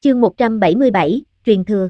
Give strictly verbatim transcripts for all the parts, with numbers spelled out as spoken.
chương một trăm bảy mươi bảy, truyền thừa.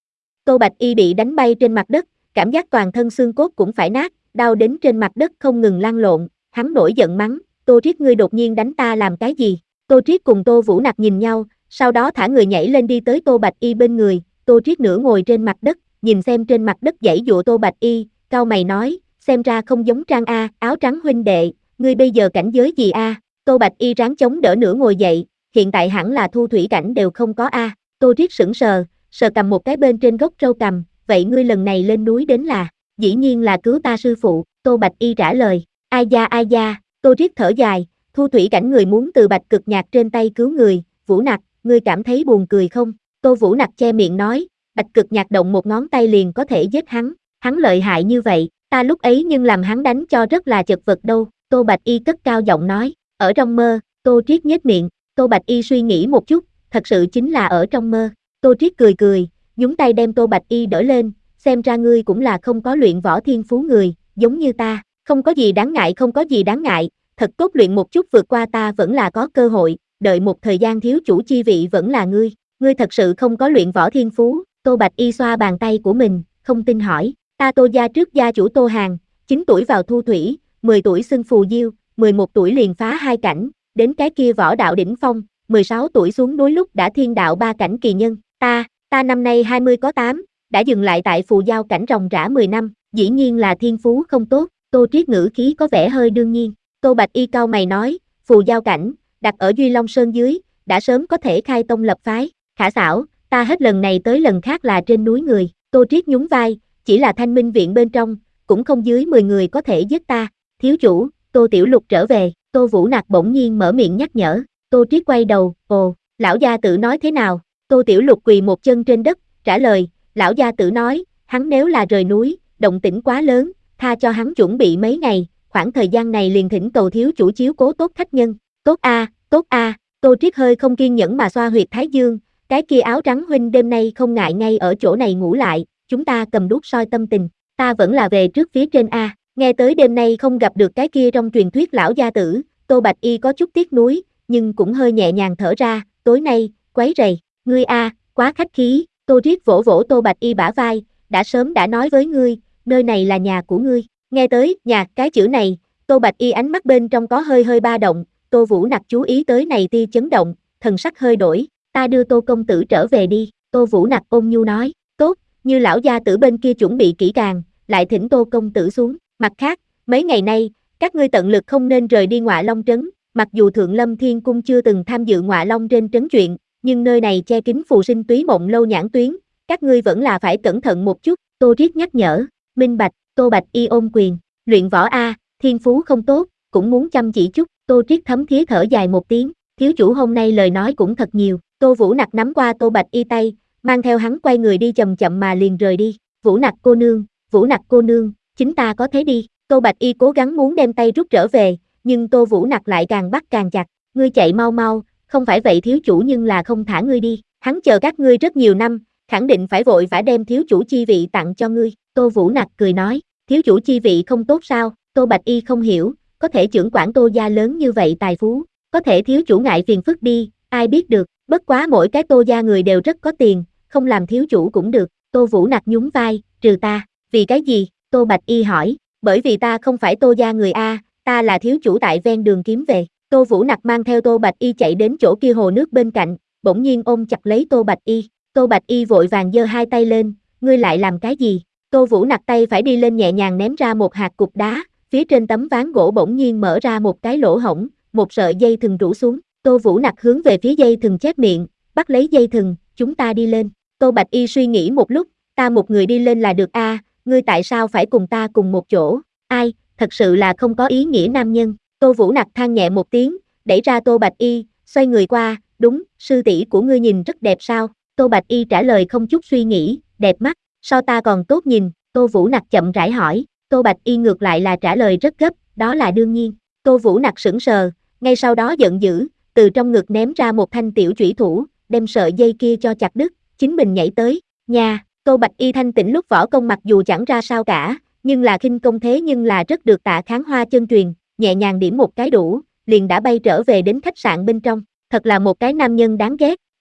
Tô Bạch Y bị đánh bay trên mặt đất, cảm giác toàn thân xương cốt cũng phải nát, đau đến trên mặt đất không ngừng lăn lộn, hắn nổi giận mắng, Tô Triết ngươi đột nhiên đánh ta làm cái gì? Tô Triết cùng Tô Vũ Nặc nhìn nhau, sau đó thả người nhảy lên đi tới Tô Bạch Y bên người, Tô Triết nửa ngồi trên mặt đất, nhìn xem trên mặt đất giãy giụa Tô Bạch Y, cau mày nói, xem ra không giống Trang a, áo trắng huynh đệ, ngươi bây giờ cảnh giới gì a? Tô Bạch Y ráng chống đỡ nửa ngồi dậy, hiện tại hẳn là thu thủy cảnh đều không có a. Tô Triết sững sờ, sờ cầm một cái bên trên gốc râu cầm, vậy ngươi lần này lên núi đến là, dĩ nhiên là cứu ta sư phụ, Tô Bạch Y trả lời, ai da ai da, Tô Triết thở dài, thu thủy cảnh người muốn từ Bạch Cực Nhạc trên tay cứu người, Vũ Nặc, ngươi cảm thấy buồn cười không? Tô Vũ Nặc che miệng nói, Bạch Cực Nhạc động một ngón tay liền có thể giết hắn, hắn lợi hại như vậy, ta lúc ấy nhưng làm hắn đánh cho rất là chật vật đâu, Tô Bạch Y cất cao giọng nói, ở trong mơ, Tô Triết nhếch miệng, Tô Bạch Y suy nghĩ một chút, thật sự chính là ở trong mơ, Tô Triết cười cười, nhúng tay đem Tô Bạch Y đỡ lên, xem ra ngươi cũng là không có luyện võ thiên phú người, giống như ta, không có gì đáng ngại không có gì đáng ngại, thật tốt luyện một chút vượt qua ta vẫn là có cơ hội, đợi một thời gian thiếu chủ chi vị vẫn là ngươi, ngươi thật sự không có luyện võ thiên phú, Tô Bạch Y xoa bàn tay của mình, không tin hỏi, ta Tô gia trước gia chủ Tô Hàn, chín tuổi vào thu thủy, mười tuổi xưng phù diêu, mười một tuổi liền phá hai cảnh, đến cái kia võ đạo đỉnh phong, mười sáu tuổi xuống núi lúc đã thiên đạo ba cảnh kỳ nhân, ta, ta năm nay hai mươi có tám, đã dừng lại tại phù giao cảnh ròng rã mười năm, dĩ nhiên là thiên phú không tốt, Tô Triết ngữ khí có vẻ hơi đương nhiên, Tô Bạch Y cau mày nói, phù giao cảnh, đặt ở Duy Long Sơn dưới, đã sớm có thể khai tông lập phái, khả xảo, ta hết lần này tới lần khác là trên núi người, Tô Triết nhún vai, chỉ là Thanh Minh viện bên trong, cũng không dưới mười người có thể giết ta, thiếu chủ, Tô Tiểu Lục trở về, Tô Vũ Nặc bỗng nhiên mở miệng nhắc nhở, Tô Triết quay đầu, ồ, lão gia tử nói thế nào, Tô Tiểu Lục quỳ một chân trên đất, trả lời, lão gia tử nói, hắn nếu là rời núi, động tĩnh quá lớn, tha cho hắn chuẩn bị mấy ngày, khoảng thời gian này liền thỉnh cầu thiếu chủ chiếu cố tốt khách nhân, tốt a, tốt a, Tô Triết hơi không kiên nhẫn mà xoa huyệt thái dương, cái kia áo trắng huynh đêm nay không ngại ngay ở chỗ này ngủ lại, chúng ta cầm đuốc soi tâm tình, ta vẫn là về trước phía trên a, nghe tới đêm nay không gặp được cái kia trong truyền thuyết lão gia tử, Tô Bạch Y có chút tiếc nuối, nhưng cũng hơi nhẹ nhàng thở ra, tối nay, quấy rầy, ngươi a, quá khách khí, Tô Triết vỗ vỗ Tô Bạch Y bả vai, đã sớm đã nói với ngươi, nơi này là nhà của ngươi, nghe tới, nhà, cái chữ này, Tô Bạch Y ánh mắt bên trong có hơi hơi ba động, Tô Vũ Nặc chú ý tới này tia chấn động, thần sắc hơi đổi, ta đưa Tô công tử trở về đi, Tô Vũ Nặc ôn nhu nói, tốt, như lão gia tử bên kia chuẩn bị kỹ càng, lại thỉnh Tô công tử xuống, mặt khác, mấy ngày nay, các ngươi tận lực không nên rời đi Ngọa Long trấn, mặc dù Thượng Lâm Thiên Cung chưa từng tham dự Ngọa Long trên trấn chuyện, nhưng nơi này che kín phù sinh túy mộng lâu nhãn tuyến, các ngươi vẫn là phải cẩn thận một chút, Tô Triết nhắc nhở, minh bạch, Tô Bạch Y ôm quyền, luyện võ a, thiên phú không tốt, cũng muốn chăm chỉ chút, Tô Triết thấm thía thở dài một tiếng, thiếu chủ hôm nay lời nói cũng thật nhiều, Tô Vũ Nặc nắm qua Tô Bạch Y tay, mang theo hắn quay người đi chậm chậm mà liền rời đi, Vũ Nặc cô nương, Vũ Nặc cô nương, chính ta có thế đi, Tô Bạch Y cố gắng muốn đem tay rút trở về, nhưng Tô Vũ Nặc lại càng bắt càng chặt, ngươi chạy mau mau, không phải vậy thiếu chủ nhưng là không thả ngươi đi, hắn chờ các ngươi rất nhiều năm, khẳng định phải vội vã đem thiếu chủ chi vị tặng cho ngươi, Tô Vũ Nặc cười nói, thiếu chủ chi vị không tốt sao, Tô Bạch Y không hiểu, có thể trưởng quản Tô gia lớn như vậy tài phú, có thể thiếu chủ ngại phiền phức đi, ai biết được, bất quá mỗi cái Tô gia người đều rất có tiền, không làm thiếu chủ cũng được, Tô Vũ Nặc nhún vai, trừ ta, vì cái gì, Tô Bạch Y hỏi, bởi vì ta không phải Tô gia người a, ta là thiếu chủ tại ven đường kiếm về, Tô Vũ Nặc mang theo Tô Bạch Y chạy đến chỗ kia hồ nước bên cạnh, bỗng nhiên ôm chặt lấy Tô Bạch Y, Tô Bạch Y vội vàng giơ hai tay lên, ngươi lại làm cái gì, Tô Vũ Nặc tay phải đi lên nhẹ nhàng ném ra một hạt cục đá, phía trên tấm ván gỗ bỗng nhiên mở ra một cái lỗ hổng, một sợi dây thừng rủ xuống, Tô Vũ Nặc hướng về phía dây thừng chép miệng, bắt lấy dây thừng, chúng ta đi lên, Tô Bạch Y suy nghĩ một lúc, ta một người đi lên là được a, ngươi tại sao phải cùng ta cùng một chỗ, ai, thật sự là không có ý nghĩa nam nhân, Tô Vũ Nặc than nhẹ một tiếng, đẩy ra Tô Bạch Y, xoay người qua, đúng, sư tỷ của ngươi nhìn rất đẹp sao, Tô Bạch Y trả lời không chút suy nghĩ, đẹp mắt, so ta còn tốt nhìn, Tô Vũ Nặc chậm rãi hỏi, Tô Bạch Y ngược lại là trả lời rất gấp, đó là đương nhiên, Tô Vũ Nặc sững sờ, ngay sau đó giận dữ, từ trong ngực ném ra một thanh tiểu chủy thủ, đem sợi dây kia cho chặt đứt, chính mình nhảy tới, nha, Tô Bạch Y thanh tĩnh lúc võ công mặc dù chẳng ra sao cả, nhưng là khinh công thế nhưng là rất được Tạ Kháng Hoa chân truyền, nhẹ nhàng điểm một cái đủ, liền đã bay trở về đến khách sạn bên trong, thật là một cái nam nhân đáng ghét,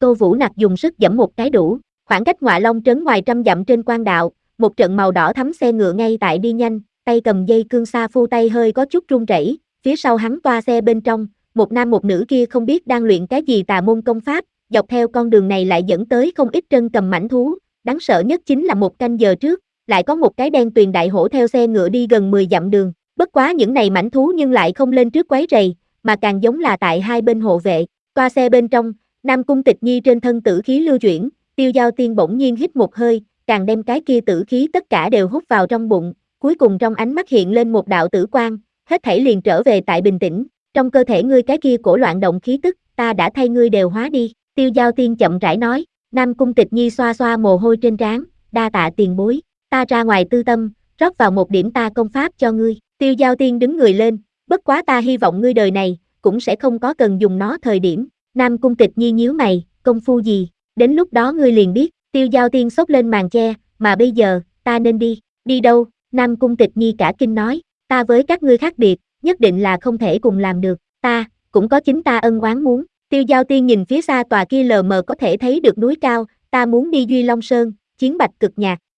Tô Vũ Nặc dùng sức giẫm một cái đủ, khoảng cách Ngọa Long trấn ngoài trăm dặm trên quan đạo, một trận màu đỏ thắm xe ngựa ngay tại đi nhanh, tay cầm dây cương sa phu tay hơi có chút run rẩy, phía sau hắn toa xe bên trong, một nam một nữ kia không biết đang luyện cái gì tà môn công pháp, dọc theo con đường này lại dẫn tới không ít trân cầm mãnh thú, đáng sợ nhất chính là một canh giờ trước, lại có một cái đen tuyền đại hổ theo xe ngựa đi gần mười dặm đường, bất quá những này mãnh thú nhưng lại không lên trước quấy rầy, mà càng giống là tại hai bên hộ vệ, toa xe bên trong, Nam Cung Tịch Nhi trên thân tử khí lưu chuyển, Tiêu Giao Tiên bỗng nhiên hít một hơi, càng đem cái kia tử khí tất cả đều hút vào trong bụng, cuối cùng trong ánh mắt hiện lên một đạo tử quang, hết thảy liền trở về tại bình tĩnh, trong cơ thể ngươi cái kia cổ loạn động khí tức, ta đã thay ngươi đều hóa đi, Tiêu Giao Tiên chậm rãi nói, Nam Cung Tịch Nhi xoa xoa mồ hôi trên trán, đa tạ tiền bối, ta ra ngoài tư tâm, rót vào một điểm ta công pháp cho ngươi, Tiêu Giao Tiên đứng người lên, bất quá ta hy vọng ngươi đời này, cũng sẽ không có cần dùng nó thời điểm, Nam Cung Tịch Nhi nhíu mày, công phu gì, đến lúc đó ngươi liền biết, Tiêu Giao Tiên xốc lên màn che, mà bây giờ, ta nên đi, đi đâu, Nam Cung Tịch Nhi cả kinh nói, ta với các ngươi khác biệt, nhất định là không thể cùng làm được, ta, cũng có chính ta ân oán muốn, Tiêu Giao Tiên nhìn phía xa tòa kia lờ mờ có thể thấy được núi cao, ta muốn đi Duy Long Sơn, chiến bạch cực nhạc,